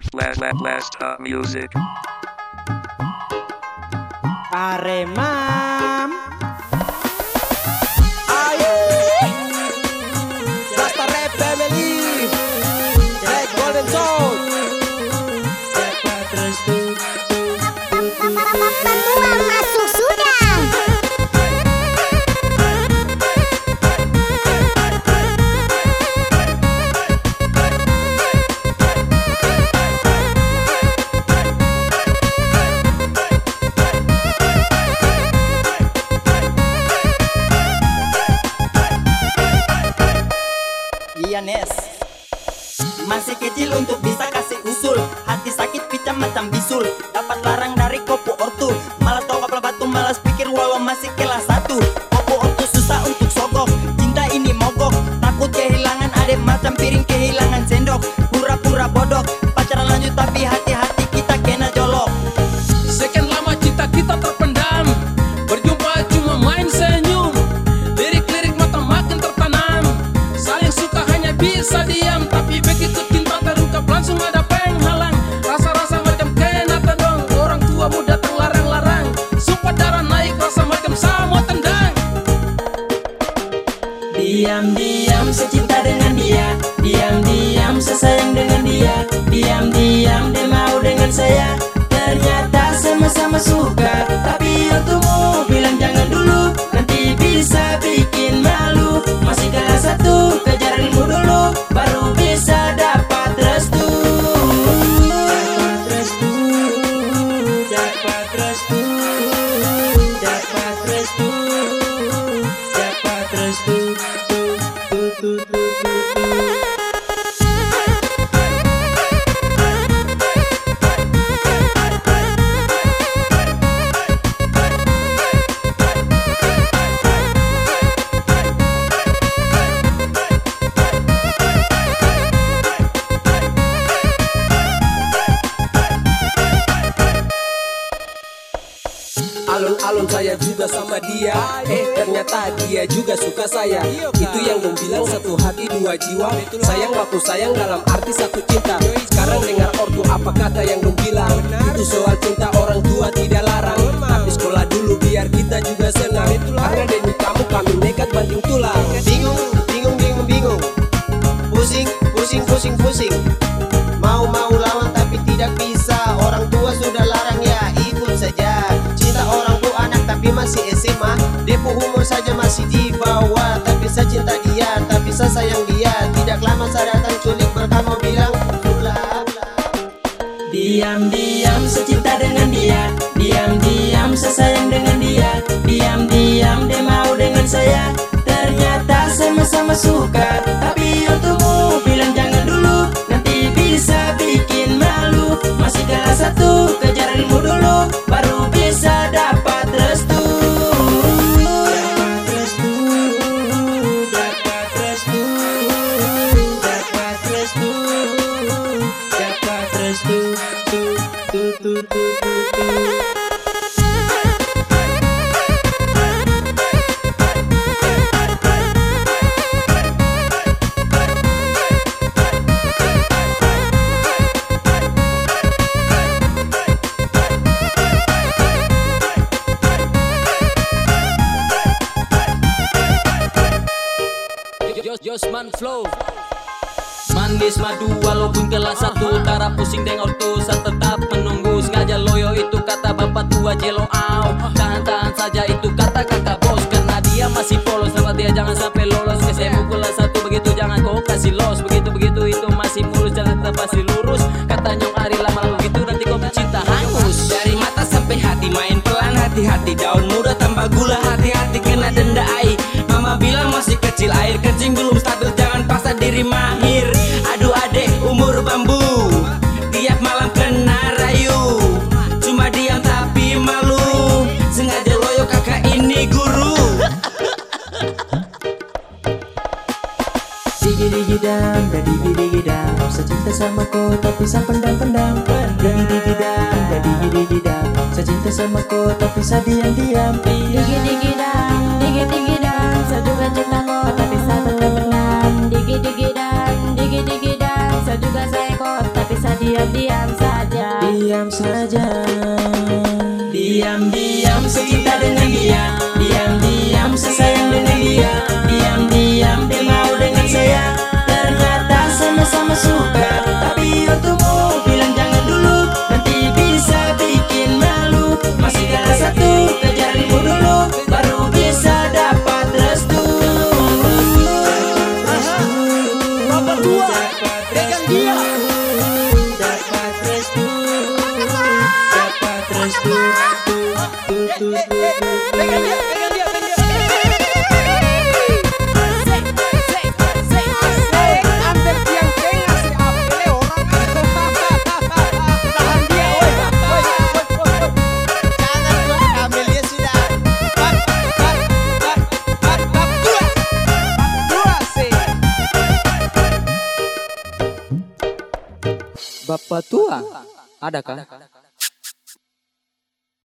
Last music. Aremam Ayo Rasta Rap Family Red Golden Soul Bantuan masuk sudah. Iya Nes, masih kecil untuk bisa kasih usul. Hati sakit picam macam bisul. Dapat larang dari kopo ortu. Malas tongkap batu, malas pikir walau masih kelas 1. Kopo ortu susah untuk sogok. Cinta ini mogok. Takut kehilangan adek macam piring kehilangan sendok. Pura-pura bodoh. Pacaran lanjut tapi hati-hati kita kena jolok. Sekian lama cinta kita terpendam. Berjumpa cuma main senyum. Lirik-lirik mata makin tertanam. Saling suka hanya bisa diam. Tapi begitu cinta terungkap langsung ada penghalang. Rasa-rasa macam kena tendang. Orang tuamu datang larang-larang. Sumpah darah naik rasa macam sama tendang. Diam-diam secinta dengan dia. Diam-diam sesayang dengan dia. Diam-diam dia mau dengan saya. Ternyata sama-sama suka. Tapi untukmu bilang jangan dulu. Nanti bisa bikin malu. Masih kelas 1 kejar ilmu dulu. Baru bisa dapat restu. Dapat restu. Dapat restu. Dapat restu. Dapat restu. Alun-alun saya juga sama dia. Ternyata dia juga suka saya. Itu yang dong bilang satu hati dua jiwa. Sayang waktu sayang dalam arti satu cinta. Sekarang dengar ortu apa kata yang dong bilang. Itu soal cinta orang tua tidak larang. Tapi sekolah dulu biar kita juga senang. Karena demi kamu kami nekat banting tulang. Bingung, bingung, bingung, bingung. Pusing, pusing, pusing, pusing. Mau lawan tapi tidak bisa. Orang tua sudah larang ya ikut saja. Cinta orang tua anak tapi masih SMA. Depo umur saja masih di bawah. Tapi saya cinta dia, tapi saya sayang dia. Tidak lama saya datang culik berkamu bilang pulang. Diam-diam secinta dengan dia. Diam-diam sesayang dengan dia. Diam-diam dia mau dengan saya. Ternyata sama-sama suka. Tapi untukmu bilang jangan dulu. Nanti bisa bikin malu. Masih kelas 1 kejar ilmu dulu. Baru bisa dapat restu. Dapat restu. Dapat restu. Dapat restu. Dapat restu. Josman Flow manis madu walaupun kelas 1. Tara pusing dengan ortu saya tetap menunggu. Sengaja loyo itu kata bapak tua jelo au. Tahan-tahan saja itu kata kakak bos. Karena dia masih polos. Sama dia jangan sampai lolos. SMA kelas 1 begitu jangan kau kasih los. Begitu-begitu itu masih mulus. Jangan tetap pasti lurus. Kata Nyong Ari lama-lama begitu nanti kau cinta hangus. Dari mata sampai hati main pelan. Hati-hati daun muda tambah gula. Hati-hati kena denda air. Mama bilang masih kecil air kencing belum stabil. Jangan paksa diri mahir. Aduh adek umur bambu. Tiap malam kena rayu. Cuma diam tapi malu. Sengaja loyo kakak ini guru. Digi-digi-dam, dagi-digi-dam. Saya cinta sama kau tapi saya pendam-pendam. Digi-digi-dam, dagi-digi-dam. Saya cinta sama kau tapi saya diam-diam. Digi-digi-dam, digi-digi-dam. Saya juga cinta kau tapi saya tetap pendam. Digi-digi-dam, digi-digi-dam. Saya juga sayang kau tapi saya diam-diam saja. Diam saja. Diam-diam secinta dengan dia, diam-diam sesayang dengan dia, diam-diam dia mau dengan saya. Ternyata sama-sama suka, tapi untukmu bilang jangan dulu, nanti bisa bikin malu. Masih kalah satu, kejar ilmu dulu, baru bisa dapat restu. Bapak tua, pegang dia. Dapat restu. Dapat restu. Pegang dia, pegang dia, pegang dia. Ambil tiang tengah si Apele orang. Tahan dia, woi. Jangan gua ambil dia sudah. Bab dua sih. Bapak tua, adakah?